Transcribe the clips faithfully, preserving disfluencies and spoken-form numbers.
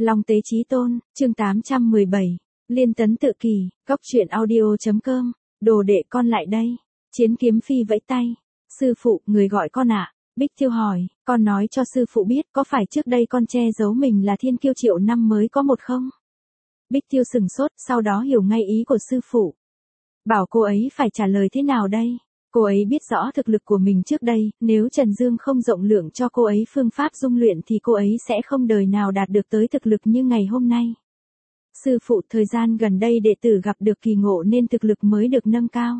Long Tế Chí Tôn, chương tám trăm mười bảy, Liên Tấn tự kỷ, góc truyện audio.com, đồ đệ con lại đây. Chiến Kiếm Phi vẫy tay, sư phụ, người gọi con ạ. À? Bích Tiêu hỏi, con nói cho sư phụ biết có phải trước đây con che giấu mình là thiên kiêu triệu năm mới có một không? Bích Tiêu sừng sốt, sau đó hiểu ngay ý của sư phụ. Bảo cô ấy phải trả lời thế nào đây? Cô ấy biết rõ thực lực của mình trước đây, nếu Trần Dương không rộng lượng cho cô ấy phương pháp dung luyện thì cô ấy sẽ không đời nào đạt được tới thực lực như ngày hôm nay. Sư phụ, thời gian gần đây đệ tử gặp được kỳ ngộ nên thực lực mới được nâng cao.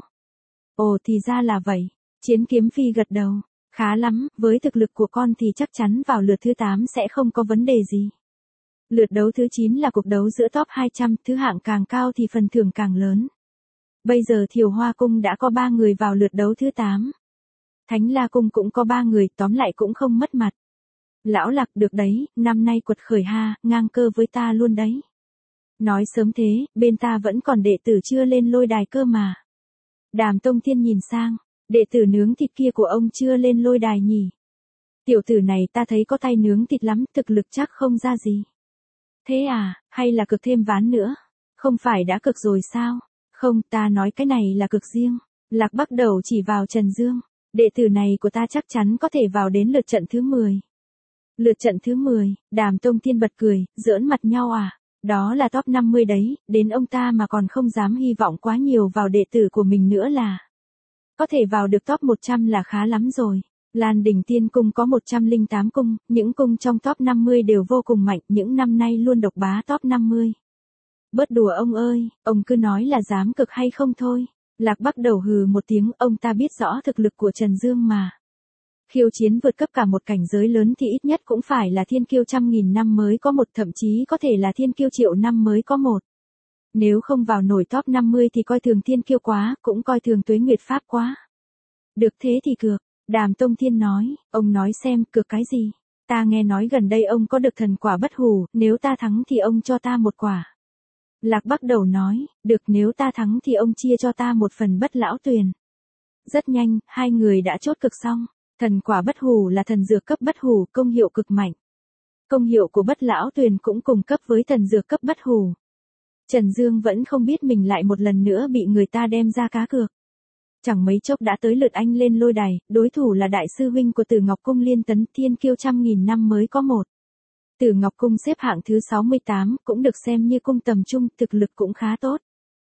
Ồ, thì ra là vậy. Chiến Kiếm Phi gật đầu. Khá lắm, với thực lực của con thì chắc chắn vào lượt thứ tám sẽ không có vấn đề gì. Lượt đấu thứ chín là cuộc đấu giữa top hai trăm, thứ hạng càng cao thì phần thưởng càng lớn. Bây giờ Thiều Hoa Cung đã có ba người vào lượt đấu thứ tám. Thánh La Cung cũng có ba người, tóm lại cũng không mất mặt. Lão Lạc, được đấy, năm nay quật khởi ha, ngang cơ với ta luôn đấy. Nói sớm thế, bên ta vẫn còn đệ tử chưa lên lôi đài cơ mà. Đàm Tông Thiên nhìn sang, đệ tử nướng thịt kia của ông chưa lên lôi đài nhỉ? Tiểu tử này ta thấy có tay nướng thịt lắm, thực lực chắc không ra gì. Thế à, hay là cực thêm ván nữa? Không phải đã cực rồi sao? Không, ta nói cái này là cực riêng. Lạc Bắc đầu chỉ vào Trần Dương. Đệ tử này của ta chắc chắn có thể vào đến lượt trận thứ mười. Lượt trận thứ mười, Đàm Tông Thiên bật cười, giỡn mặt nhau à? Đó là top năm mươi đấy, đến ông ta mà còn không dám hy vọng quá nhiều vào đệ tử của mình nữa là. Có thể vào được top một trăm là khá lắm rồi. Lan Đỉnh Tiên Cung có một trăm lẻ tám cung, những cung trong top năm mươi đều vô cùng mạnh, những năm nay luôn độc bá top năm mươi. Bớt đùa ông ơi, ông cứ nói là dám cực hay không thôi. Lạc Bắc đầu hừ một tiếng, ông ta biết rõ thực lực của Trần Dương mà. Khiêu chiến vượt cấp cả một cảnh giới lớn thì ít nhất cũng phải là thiên kiêu trăm nghìn năm mới có một, thậm chí có thể là thiên kiêu triệu năm mới có một. Nếu không vào nổi top năm mươi thì coi thường thiên kiêu quá, cũng coi thường Tuế Nguyệt Pháp quá. Được thế thì cược, Đàm Tông Thiên nói, ông nói xem, cược cái gì? Ta nghe nói gần đây ông có được thần quả bất hủ, nếu ta thắng thì ông cho ta một quả. Lạc Bắc đầu nói, được, nếu ta thắng thì ông chia cho ta một phần Bất Lão Tuyền. Rất nhanh, hai người đã chốt cực xong. Thần quả bất hủ là thần dược cấp bất hủ, công hiệu cực mạnh. Công hiệu của Bất Lão Tuyền cũng cùng cấp với thần dược cấp bất hủ. Trần Dương vẫn không biết mình lại một lần nữa bị người ta đem ra cá cược. Chẳng mấy chốc đã tới lượt anh lên lôi đài, đối thủ là đại sư huynh của Tử Ngọc Cung Liên Tấn, thiên kiêu trăm nghìn năm mới có một. Tử Ngọc Cung xếp hạng thứ sáu mươi tám, cũng được xem như cung tầm trung, thực lực cũng khá tốt.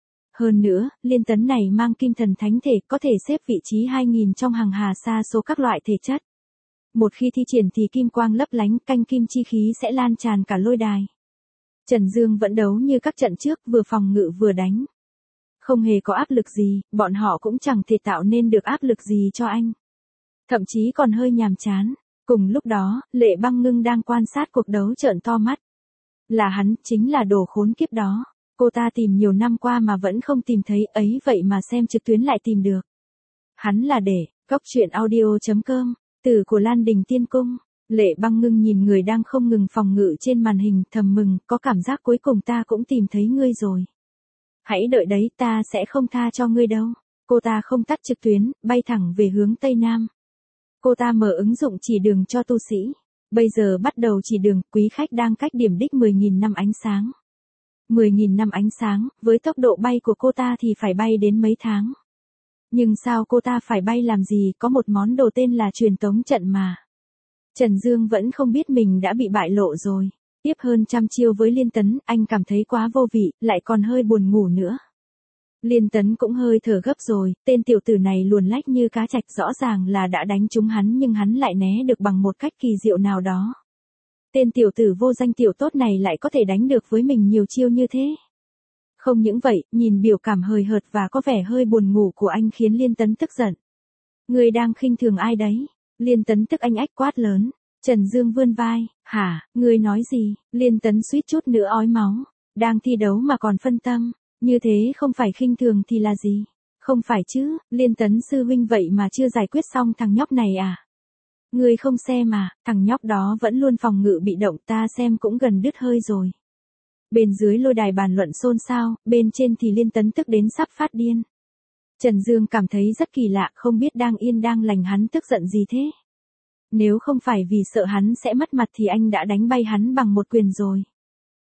Hơn nữa, Liên Tấn này mang kim thần thánh thể, có thể xếp vị trí hai nghìn trong hàng hà sa số các loại thể chất. Một khi thi triển thì kim quang lấp lánh, canh kim chi khí sẽ lan tràn cả lôi đài. Trần Dương vẫn đấu như các trận trước, vừa phòng ngự vừa đánh. Không hề có áp lực gì, bọn họ cũng chẳng thể tạo nên được áp lực gì cho anh. Thậm chí còn hơi nhàm chán. Cùng lúc đó, Lệ Băng Ngưng đang quan sát cuộc đấu trợn to mắt. Là hắn, chính là đồ khốn kiếp đó. Cô ta tìm nhiều năm qua mà vẫn không tìm thấy, ấy vậy mà xem trực tuyến lại tìm được. Hắn là để, góc truyện audio.com, từ của Lan Đình Tiên Cung. Lệ Băng Ngưng nhìn người đang không ngừng phòng ngự trên màn hình, thầm mừng, có cảm giác cuối cùng ta cũng tìm thấy ngươi rồi. Hãy đợi đấy, ta sẽ không tha cho ngươi đâu. Cô ta không tắt trực tuyến, bay thẳng về hướng Tây Nam. Cô ta mở ứng dụng chỉ đường cho tu sĩ. Bây giờ bắt đầu chỉ đường, quý khách đang cách điểm đích mười nghìn năm ánh sáng. mười nghìn năm ánh sáng, với tốc độ bay của cô ta thì phải bay đến mấy tháng. Nhưng sao cô ta phải bay làm gì, có một món đồ tên là truyền tống trận mà. Trần Dương vẫn không biết mình đã bị bại lộ rồi. Tiếp hơn trăm chiêu với Liên Tấn, anh cảm thấy quá vô vị, lại còn hơi buồn ngủ nữa. Liên Tấn cũng hơi thở gấp rồi, tên tiểu tử này luồn lách như cá trạch, rõ ràng là đã đánh trúng hắn nhưng hắn lại né được bằng một cách kỳ diệu nào đó. Tên tiểu tử vô danh tiểu tốt này lại có thể đánh được với mình nhiều chiêu như thế. Không những vậy, nhìn biểu cảm hời hợt và có vẻ hơi buồn ngủ của anh khiến Liên Tấn tức giận. Người đang khinh thường ai đấy? Liên Tấn tức anh ách quát lớn. Trần Dương vươn vai, hả, ngươi nói gì? Liên Tấn suýt chút nữa ói máu. Đang thi đấu mà còn phân tâm, như thế không phải khinh thường thì là gì? Không phải chứ, Liên Tấn sư huynh vậy mà chưa giải quyết xong thằng nhóc này à? Ngươi không xem mà, thằng nhóc đó vẫn luôn phòng ngự bị động, ta xem cũng gần đứt hơi rồi. Bên dưới lôi đài bàn luận xôn xao, bên trên thì Liên Tấn tức đến sắp phát điên. Trần Dương cảm thấy rất kỳ lạ, không biết đang yên đang lành hắn tức giận gì thế. Nếu không phải vì sợ hắn sẽ mất mặt thì anh đã đánh bay hắn bằng một quyền rồi.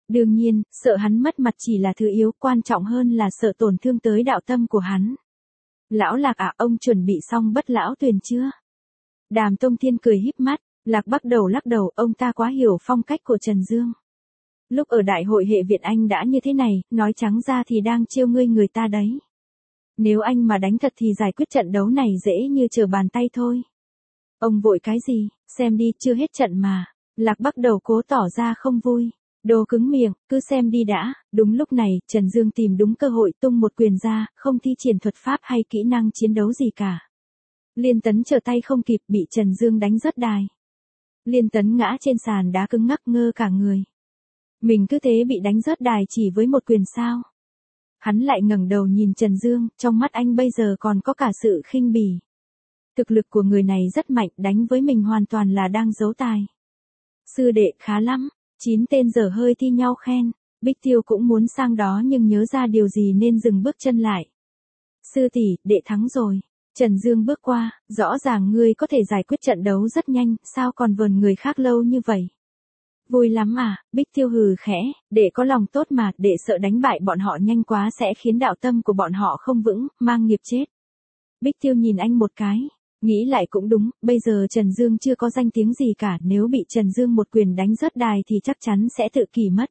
Đương nhiên, sợ hắn mất mặt chỉ là thứ yếu, quan trọng hơn là sợ tổn thương tới đạo tâm của hắn. Lão Lạc à, ông chuẩn bị xong bất lão tuyền chưa? Đàm Tông Thiên cười híp mắt, Lạc Bắc đầu lắc đầu, ông ta quá hiểu phong cách của Trần Dương. Lúc ở đại hội hệ viện anh đã như thế này, nói trắng ra thì đang trêu ngươi người ta đấy. Nếu anh mà đánh thật thì giải quyết trận đấu này dễ như trở bàn tay thôi. Ông vội cái gì, xem đi, chưa hết trận mà. Lạc Bắc đầu cố tỏ ra không vui. Đồ cứng miệng, cứ xem đi đã. Đúng lúc này, Trần Dương tìm đúng cơ hội tung một quyền ra, không thi triển thuật pháp hay kỹ năng chiến đấu gì cả. Liên Tấn trở tay không kịp, bị Trần Dương đánh rớt đài. Liên Tấn ngã trên sàn đá cứng ngắc ngơ cả người. Mình cứ thế bị đánh rớt đài chỉ với một quyền sao? Hắn lại ngẩng đầu nhìn Trần Dương, trong mắt anh bây giờ còn có cả sự khinh bỉ. Thực lực của người này rất mạnh, đánh với mình hoàn toàn là đang giấu tài. Sư đệ khá lắm, chín tên dở hơi thi nhau khen. Bích Tiêu cũng muốn sang đó nhưng nhớ ra điều gì nên dừng bước chân lại. Sư tỷ, đệ thắng rồi. Trần Dương bước qua, rõ ràng ngươi có thể giải quyết trận đấu rất nhanh, sao còn vờn người khác lâu như vậy? Vui lắm à, Bích Tiêu hừ khẽ, đệ có lòng tốt mà, đệ sợ đánh bại bọn họ nhanh quá sẽ khiến đạo tâm của bọn họ không vững, mang nghiệp chết. Bích Tiêu nhìn anh một cái, nghĩ lại cũng đúng, bây giờ Trần Dương chưa có danh tiếng gì cả, nếu bị Trần Dương một quyền đánh rớt đài thì chắc chắn sẽ tự kỷ mất.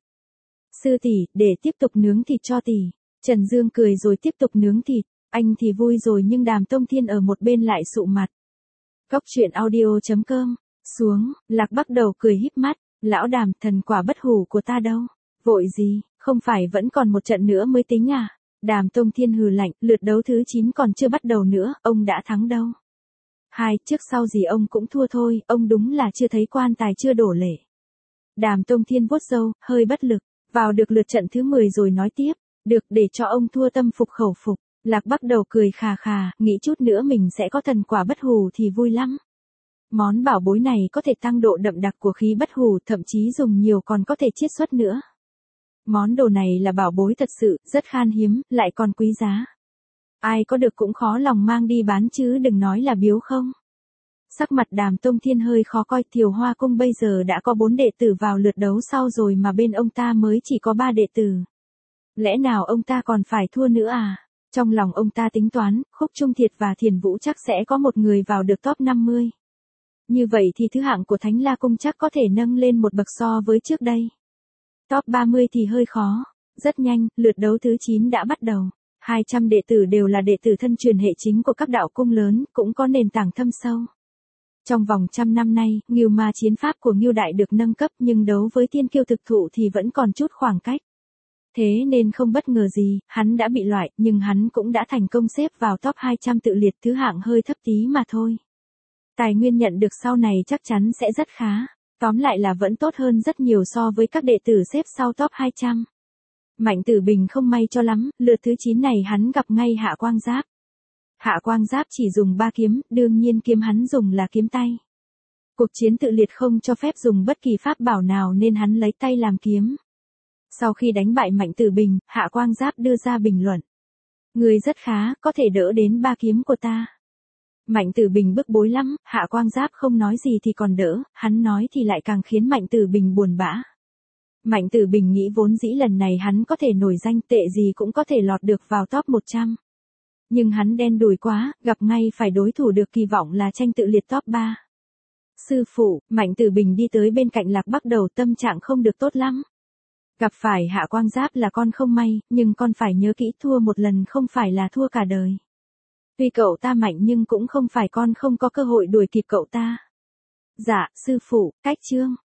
Sư tỷ, để tiếp tục nướng thịt cho tỷ. Trần Dương cười rồi tiếp tục nướng thịt, anh thì vui rồi nhưng Đàm Tông Thiên ở một bên lại sụ mặt. Cóc truyện audio chấm com, xuống, Lạc Bắc đầu cười híp mắt. Lão Đàm, thần quả bất hủ của ta đâu? Vội gì, không phải vẫn còn một trận nữa mới tính à? Đàm Tông Thiên hừ lạnh, lượt đấu thứ chín còn chưa bắt đầu nữa, ông đã thắng đâu. Hai, trước sau gì ông cũng thua thôi, ông đúng là chưa thấy quan tài chưa đổ lệ. Đàm Tông Thiên vuốt râu, hơi bất lực, vào được lượt trận thứ mười rồi nói tiếp, được để cho ông thua tâm phục khẩu phục. Lạc Bắc đầu cười khà khà, nghĩ chút nữa mình sẽ có thần quả bất hủ thì vui lắm. Món bảo bối này có thể tăng độ đậm đặc của khí bất hủ, thậm chí dùng nhiều còn có thể chiết xuất nữa. Món đồ này là bảo bối thật sự, rất khan hiếm, lại còn quý giá. Ai có được cũng khó lòng mang đi bán chứ đừng nói là biếu không. Sắc mặt Đàm Tông Thiên hơi khó coi, Thiều Hoa Cung bây giờ đã có bốn đệ tử vào lượt đấu sau rồi mà bên ông ta mới chỉ có ba đệ tử. Lẽ nào ông ta còn phải thua nữa à? Trong lòng ông ta tính toán, Khúc Trung Thiệt và Thiền Vũ chắc sẽ có một người vào được top năm mươi. Như vậy thì thứ hạng của Thánh La Cung chắc có thể nâng lên một bậc so với trước đây. Top ba mươi thì hơi khó. Rất nhanh, lượt đấu thứ chín đã bắt đầu. hai trăm đệ tử đều là đệ tử thân truyền hệ chính của các đạo cung lớn, cũng có nền tảng thâm sâu. Trong vòng trăm năm nay, Ngưu Ma chiến pháp của Ngưu Đại được nâng cấp nhưng đấu với Thiên Kiêu thực thụ thì vẫn còn chút khoảng cách. Thế nên không bất ngờ gì, hắn đã bị loại, nhưng hắn cũng đã thành công xếp vào top hai trăm tự liệt, thứ hạng hơi thấp tí mà thôi. Tài nguyên nhận được sau này chắc chắn sẽ rất khá. Tóm lại là vẫn tốt hơn rất nhiều so với các đệ tử xếp sau top hai trăm. Mạnh Tử Bình không may cho lắm, lượt thứ chín này hắn gặp ngay Hạ Quang Giáp. Hạ Quang Giáp chỉ dùng ba kiếm, đương nhiên kiếm hắn dùng là kiếm tay. Cuộc chiến tự liệt không cho phép dùng bất kỳ pháp bảo nào nên hắn lấy tay làm kiếm. Sau khi đánh bại Mạnh Tử Bình, Hạ Quang Giáp đưa ra bình luận. Người rất khá, có thể đỡ đến ba kiếm của ta. Mạnh Tử Bình bức bối lắm, Hạ Quang Giáp không nói gì thì còn đỡ, hắn nói thì lại càng khiến Mạnh Tử Bình buồn bã. Mạnh Tử Bình nghĩ vốn dĩ lần này hắn có thể nổi danh, tệ gì cũng có thể lọt được vào top một trăm. Nhưng hắn đen đủi quá, gặp ngay phải đối thủ được kỳ vọng là tranh tự liệt top ba. Sư phụ, Mạnh Tử Bình đi tới bên cạnh Lạc Bắc đầu, tâm trạng không được tốt lắm. Gặp phải Hạ Quang Giáp là con không may, nhưng con phải nhớ kỹ, thua một lần không phải là thua cả đời. Tuy cậu ta mạnh nhưng cũng không phải con không có cơ hội đuổi kịp cậu ta. Dạ, sư phụ, cách chương.